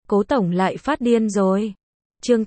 Cố tổng lại phát điên rồi. Chương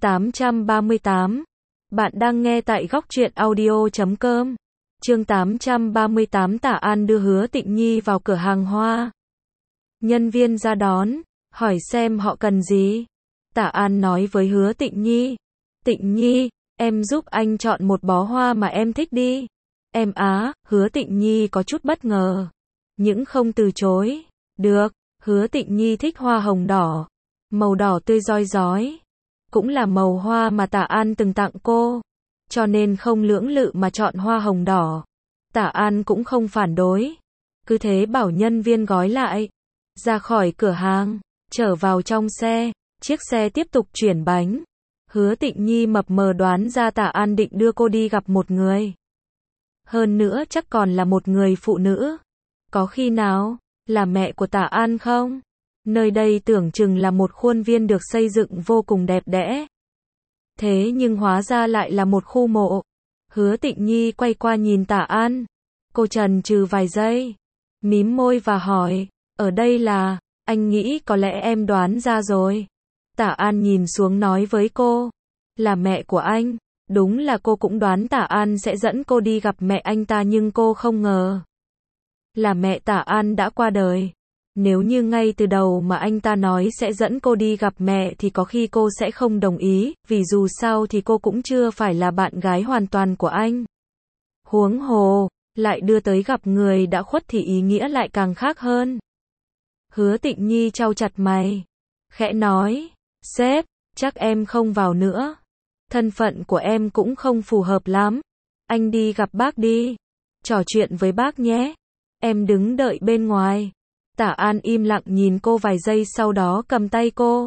838. Bạn đang nghe tại góc truyện audio.com. Chương 838. Tả An đưa Hứa Tịnh Nhi vào cửa hàng hoa. Nhân viên ra đón, hỏi xem họ cần gì. Tả An nói với Hứa Tịnh Nhi. Tịnh Nhi, em giúp anh chọn một bó hoa mà em thích đi. Em á, Hứa Tịnh Nhi có chút bất ngờ, nhưng không từ chối. Được, Hứa Tịnh Nhi thích hoa hồng đỏ, màu đỏ tươi rói rói. Cũng là màu hoa mà Tả An từng tặng cô, cho nên không lưỡng lự mà chọn hoa hồng đỏ. Tả An cũng không phản đối, cứ thế bảo nhân viên gói lại. Ra khỏi cửa hàng, trở vào trong xe, chiếc xe tiếp tục chuyển bánh. Hứa Tịnh Nhi mập mờ đoán ra Tả An định đưa cô đi gặp một người. Hơn nữa chắc còn là một người phụ nữ. Có khi nào là mẹ của Tả An không? Nơi đây tưởng chừng là một khuôn viên được xây dựng vô cùng đẹp đẽ. Thế nhưng hóa ra lại là một khu mộ. Hứa Tịnh Nhi quay qua nhìn Tả An. Cô chần chừ vài giây, mím môi và hỏi, ở đây là, anh nghĩ có lẽ em đoán ra rồi. Tả An nhìn xuống nói với cô, là mẹ của anh. Đúng là cô cũng đoán Tả An sẽ dẫn cô đi gặp mẹ anh ta, nhưng cô không ngờ là mẹ Tả An đã qua đời. Nếu như ngay từ đầu mà anh ta nói sẽ dẫn cô đi gặp mẹ thì có khi cô sẽ không đồng ý, vì dù sao thì cô cũng chưa phải là bạn gái hoàn toàn của anh. Huống hồ, lại đưa tới gặp người đã khuất thì ý nghĩa lại càng khác hơn. Hứa Tịnh Nhi chau chặt mày, khẽ nói, sếp, chắc em không vào nữa. Thân phận của em cũng không phù hợp lắm. Anh đi gặp bác đi. Trò chuyện với bác nhé. Em đứng đợi bên ngoài. Tả An im lặng nhìn cô vài giây, sau đó cầm tay cô.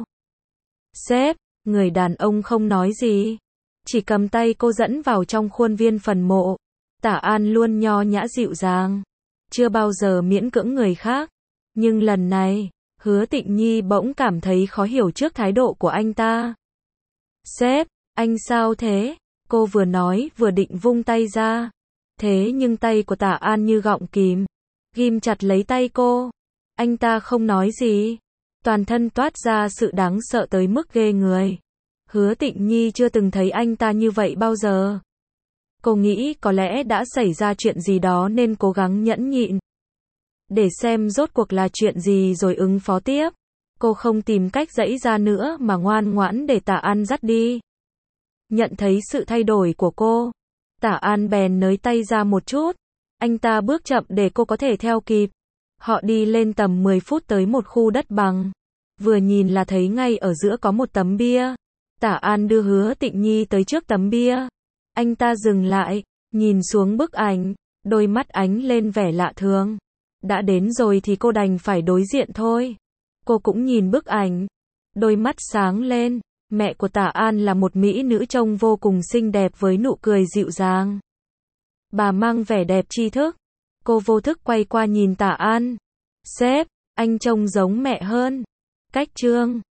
Sếp, người đàn ông không nói gì, chỉ cầm tay cô dẫn vào trong khuôn viên phần mộ. Tả An luôn nho nhã dịu dàng, chưa bao giờ miễn cưỡng người khác. Nhưng lần này, Hứa Tịnh Nhi bỗng cảm thấy khó hiểu trước thái độ của anh ta. Sếp, anh sao thế? Cô vừa nói vừa định vung tay ra. Thế nhưng tay của Tả An như gọng kìm, ghim chặt lấy tay cô. Anh ta không nói gì, toàn thân toát ra sự đáng sợ tới mức ghê người. Hứa Tịnh Nhi chưa từng thấy anh ta như vậy bao giờ. Cô nghĩ có lẽ đã xảy ra chuyện gì đó nên cố gắng nhẫn nhịn, để xem rốt cuộc là chuyện gì rồi ứng phó tiếp. Cô không tìm cách giãy ra nữa mà ngoan ngoãn để Tả An dắt đi. Nhận thấy sự thay đổi của cô, Tả An bèn nới tay ra một chút. Anh ta bước chậm để cô có thể theo kịp. Họ đi lên tầm 10 phút tới một khu đất bằng. Vừa nhìn là thấy ngay ở giữa có một tấm bia. Tả An đưa Hứa Tịnh Nhi tới trước tấm bia. Anh ta dừng lại, nhìn xuống bức ảnh, đôi mắt ánh lên vẻ lạ thường. Đã đến rồi thì cô đành phải đối diện thôi. Cô cũng nhìn bức ảnh, đôi mắt sáng lên. Mẹ của Tả An là một mỹ nữ trông vô cùng xinh đẹp với nụ cười dịu dàng. Bà mang vẻ đẹp tri thức. Cô vô thức quay qua nhìn Tả An. Sếp, anh trông giống mẹ hơn. Cách trương.